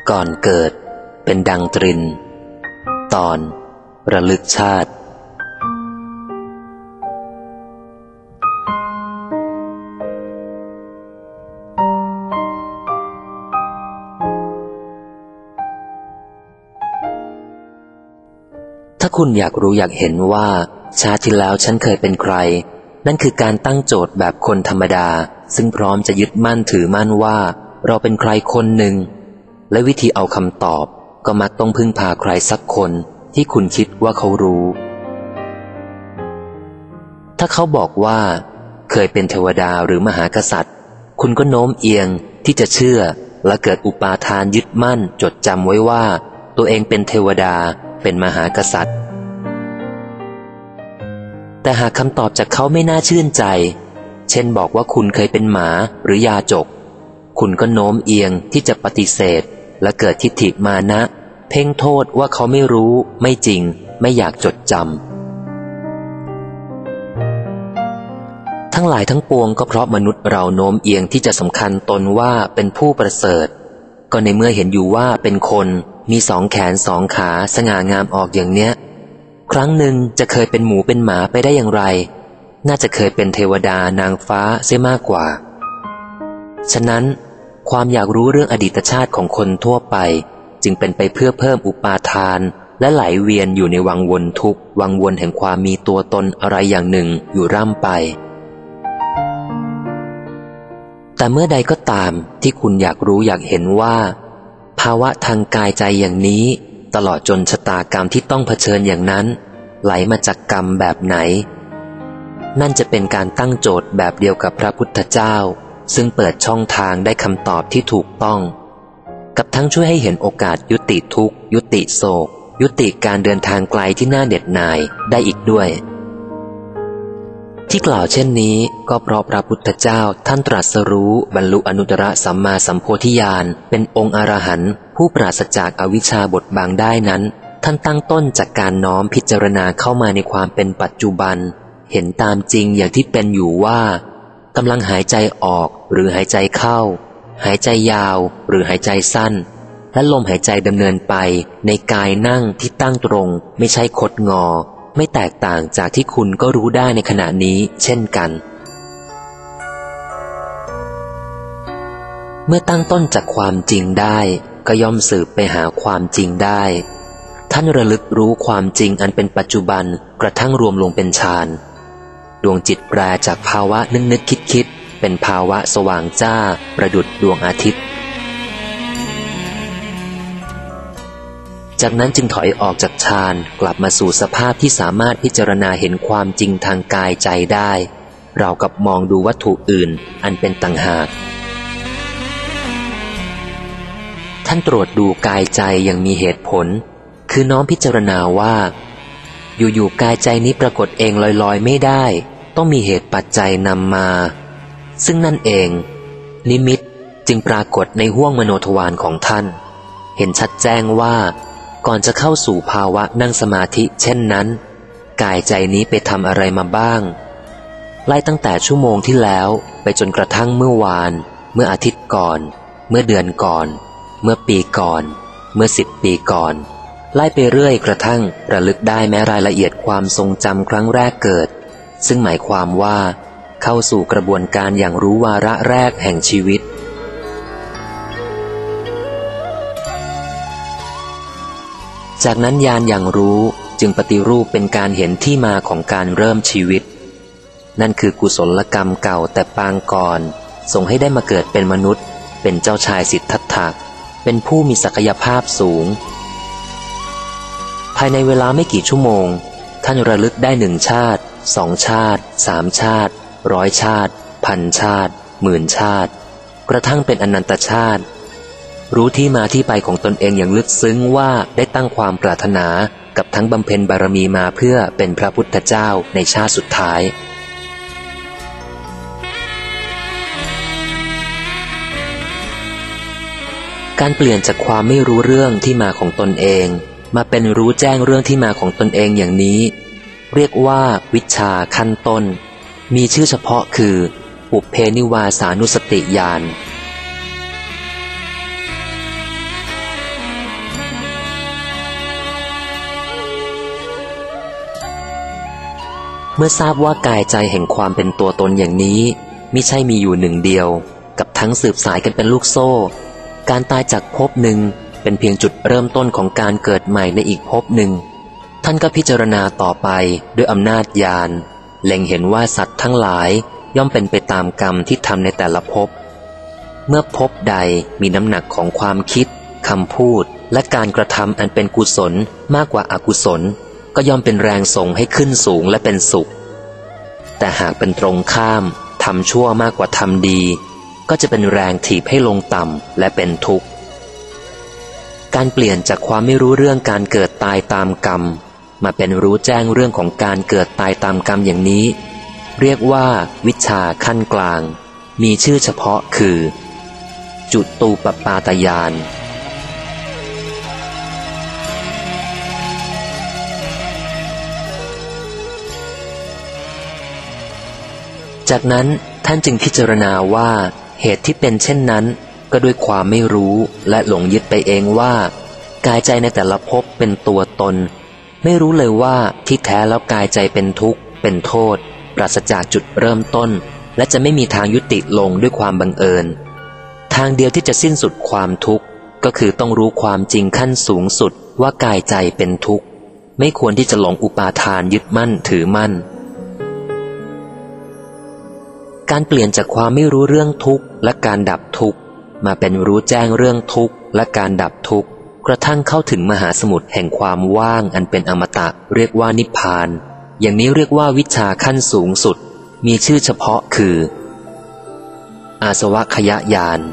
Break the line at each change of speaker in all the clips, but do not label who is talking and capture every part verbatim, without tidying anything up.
ก่อนเกิดเป็นดังตรินตอนระลึกชาติถ้าคุณอยากรู้อยากเห็นว่าชาติที่แล้วฉันเคยเป็นใครนั่นคือการตั้งโจทย์แบบคนธรรมดาซึ่งพร้อมจะยึดมั่นถือมั่นว่าเราเป็นใครคนหนึ่งและวิธีเอาคำตอบก็มักต้องพึ่งพาใครสักคนที่คุณคิดว่าเขารู้ถ้าเขาบอกว่าเคยเป็นเทวดาหรือมหากษัตริย์คุณก็โน้มเอียงที่จะเชื่อและเกิดอุปาทานยึดมั่นจดจำไว้ว่าตัวเองเป็นเทวดาเป็นมหากษัตริย์แต่หากคำตอบจากเขาไม่น่าชื่นใจเช่นบอกว่าคุณเคยเป็นหมาหรือยาจกคุณก็โน้มเอียงที่จะปฏิเสธและเกิดทิฏฐิมานะเพ่งโทษว่าเขาไม่รู้ไม่จริงไม่อยากจดจำทั้งหลายทั้งปวงก็เพราะมนุษย์เราโน้มเอียงที่จะสำคัญตนว่าเป็นผู้ประเสริฐก็ในเมื่อเห็นอยู่ว่าเป็นคนมีสองแขนสองขาสง่างามออกอย่างเนี้ยครั้งหนึ่งจะเคยเป็นหมูเป็นหมาไปได้อย่างไรน่าจะเคยเป็นเทวดานางฟ้าเสียมากกว่าฉะนั้นความอยากรู้เรื่องอดีตชาติของคนทั่วไปจึงเป็นไปเพื่อเพิ่มอุปาทานและไหลเวียนอยู่ในวังวนทุกข์วังวนแห่งความมีตัวตนอะไรอย่างหนึ่งอยู่ร่ำไปแต่เมื่อใดก็ตามที่คุณอยากรู้อยากเห็นว่าภาวะทางกายใจอย่างนี้ตลอดจนชะตากรรมที่ต้องเผชิญอย่างนั้นไหลมาจากกรรมแบบไหนนั่นจะเป็นการตั้งโจทย์แบบเดียวกับพระพุทธเจ้าซึ่งเปิดช่องทางได้คำตอบที่ถูกต้องกับทั้งช่วยให้เห็นโอกาสยุติทุกข์ยุติโศกยุติการเดินทางไกลที่น่าเหน็ดหน่ายได้อีกด้วยที่กล่าวเช่นนี้ก็เพราะพระพุทธเจ้าท่านตรัสรู้บรรลุอนุตตรสัมมาสัมโพธิญาณเป็นองค์อรหันต์ผู้ปราศจากอวิชชาบดบังได้นั้นท่านตั้งต้นจากการน้อมพิจารณาเข้ามาในความเป็นปัจจุบันเห็นตามจริงอย่างที่เป็นอยู่ว่ากำลังหายใจออกหรือหายใจเข้าหายใจยาวหรือหายใจสั้นและลมหายใจดำเนินไปในกายนั่งที่ตั้งตรงไม่ใช่คดงอไม่แตกต่างจากที่คุณก็รู้ได้ในขณะนี้เช่นกันเมื่อตั้งต้นจากความจริงได้ก็ย่อมสืบไปหาความจริงได้ท่านระลึกรู้ความจริงอันเป็นปัจจุบันกระทั่งรวมลงเป็นฌานดวงจิตแปรจากภาวะนึกนึกคิดคิดเป็นภาวะสว่างจ้าประดุจดวงอาทิตย์จากนั้นจึงถอยออกจากฌานกลับมาสู่สภาพที่สามารถพิจารณาเห็นความจริงทางกายใจได้เรากับมองดูวัตถุอื่นอันเป็นต่างหากท่านตรวจดูกายใจอย่างมีเหตุผลคือน้อมพิจารณาว่าอยู่ๆกายใจนี้ปรากฏเองลอยๆไม่ได้ต้องมีเหตุปัจจัยนำมาซึ่งนั่นเองนิมิตจึงปรากฏในห้วงมโนทวารของท่านเห็นชัดแจ้งว่าก่อนจะเข้าสู่ภาวะนั่งสมาธิเช่นนั้นกายใจนี้ไปทำอะไรมาบ้างไล่ตั้งแต่ชั่วโมงที่แล้วไปจนกระทั่งเมื่อวานเมื่ออาทิตย์ก่อนเมื่อเดือนก่อนเมื่อปีก่อนเมื่อสิบปีก่อนไล่ไปเรื่อยกระทั่งระลึกได้แม้รายละเอียดความทรงจำครั้งแรกเกิดซึ่งหมายความว่าเข้าสู่กระบวนการอย่างรู้วาระแรกแห่งชีวิตจากนั้นญาณอย่างรู้จึงปฏิรูปเป็นการเห็นที่มาของการเริ่มชีวิตนั่นคือกุศลกรรมเก่าแต่ปางก่อนส่งให้ได้มาเกิดเป็นมนุษย์เป็นเจ้าชายสิทธัตถะเป็นผู้มีศักยภาพสูงภายในเวลาไม่กี่ชั่วโมงท่านระลึกได้หนึ่งชาติสองชาติสามชาติร้อยชาติพันชาติหมื่นชาติกระทั่งเป็นอนันตชาติรู้ที่มาที่ไปของตนเองอย่างลึกซึ้งว่าได้ตั้งความปรารถนากับทั้งบำเพ็ญบารมีมาเพื่อเป็นพระพุทธเจ้าในชาติสุดท้ายการเปลี่ยนจากความไม่รู้เรื่องที่มาของตนเองมาเป็นรู้แจ้งเรื่องที่มาของตนเองอย่างนี้เรียกว่าวิชชาขั้นต้นมีชื่อเฉพาะคือปุพเพนิวาสานุสติญาณเมื่อทราบว่ากายใจแห่งความเป็นตัวตนอย่างนี้มิใช่มีอยู่หนึ่งเดียวกับทั้งสืบสายกันเป็นลูกโซ่การตายจากภพหนึ่งเป็นเพียงจุดเริ่มต้นของการเกิดใหม่ในอีกภพหนึ่งท่านก็พิจารณาต่อไปด้วยอำนาจญาณเล็งเห็นว่าสัตว์ทั้งหลายย่อมเป็นไปตามกรรมที่ทำในแต่ละภพเมื่อภพใดมีน้ำหนักของความคิดคำพูดและการกระทำอันเป็นกุศลมากกว่าอกุศลก็ย่อมเป็นแรงส่งให้ขึ้นสูงและเป็นสุขแต่หากเป็นตรงข้ามทำชั่วมากกว่าทำดีก็จะเป็นแรงถีบให้ลงต่ำและเป็นทุกข์การเปลี่ยนจากความไม่รู้เรื่องการเกิดตายตามกรรมมาเป็นรู้แจ้งเรื่องของการเกิดตายตามกรรมอย่างนี้เรียกว่าวิชาขั้นกลางมีชื่อเฉพาะคือจุตูปปาตญาณจากนั้นท่านจึงพิจารณาว่าเหตุที่เป็นเช่นนั้นก็ด้วยความไม่รู้และหลงยึดไปเองว่ากายใจในแต่ละภพเป็นตัวตนไม่รู้เลยว่าที่แท้แล้วกายใจเป็นทุกข์เป็นโทษปราศจากจุดเริ่มต้นและจะไม่มีทางยุติลงด้วยความบังเอิญทางเดียวที่จะสิ้นสุดความทุกข์ก็คือต้องรู้ความจริงขั้นสูงสุดว่ากายใจเป็นทุกข์ไม่ควรที่จะหลงอุปาทานยึดมั่นถือมั่นการเปลี่ยนจากความไม่รู้เรื่องทุกข์และการดับทุกข์มาเป็นรู้แจ้งเรื่องทุกข์และการดับทุกข์กระทั่งเข้าถึงมหาสมุทรแห่งความว่างอันเป็นอมตะเรียกว่านิพพานอย่างนี้เรียกว่าวิชาขั้นสูงสุดมีชื่อเฉพาะคืออาสวะขยญาณ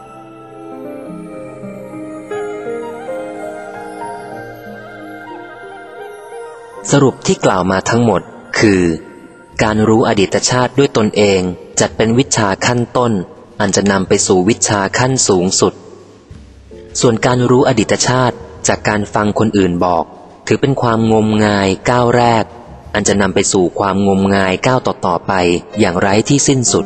สรุปที่กล่าวมาทั้งหมดคือการรู้อดีตชาติด้วยตนเองจัดเป็นวิชาขั้นต้นอันจะนำไปสู่วิชาขั้นสูงสุดส่วนการรู้อดีตชาติจากการฟังคนอื่นบอกถือเป็นความงมงายก้าวแรกอันจะนำไปสู่ความงมงายก้าวต่อๆไปอย่างไร้ที่สิ้นสุด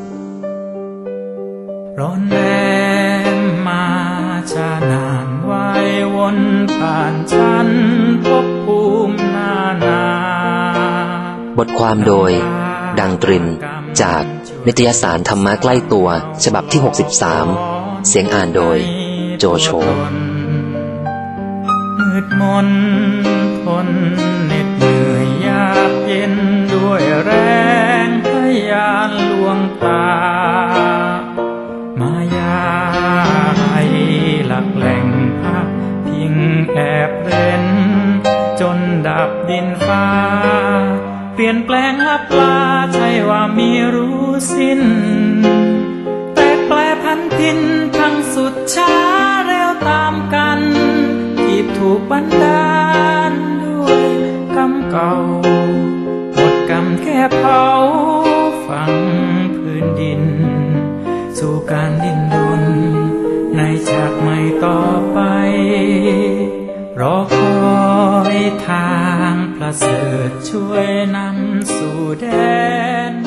ร้อนแรงมาชานานวายวนผ่านชั้นภพภูมินานา
บทความโดยดังตรินจากนิตยสารธรรมะใกล้ตัวฉบับที่หกสิบสามเสียงอ่านโดยโจโฉ
มืดมนทนเหน็ดเหนื่อยยากเย็นด้วยแรงพยานลวงตามายาให้หลักแหล่งพักพิงแอบเร้นจนดับดินฟ้าเปลี่ยนแปลงลับลาใช่ว่ามีรู้สิ้นแต่แปลพันทินทั้งสุดช้าเร็วตามกันที่ถูกบันดาลด้วยกรรมเก่าหมดกรรมแค่เผาฝังพื้นดินสู่การดิ้นรนในฉากใหม่ต่อไปรอคอยทางประเสริฐช่วยนำสู่แดน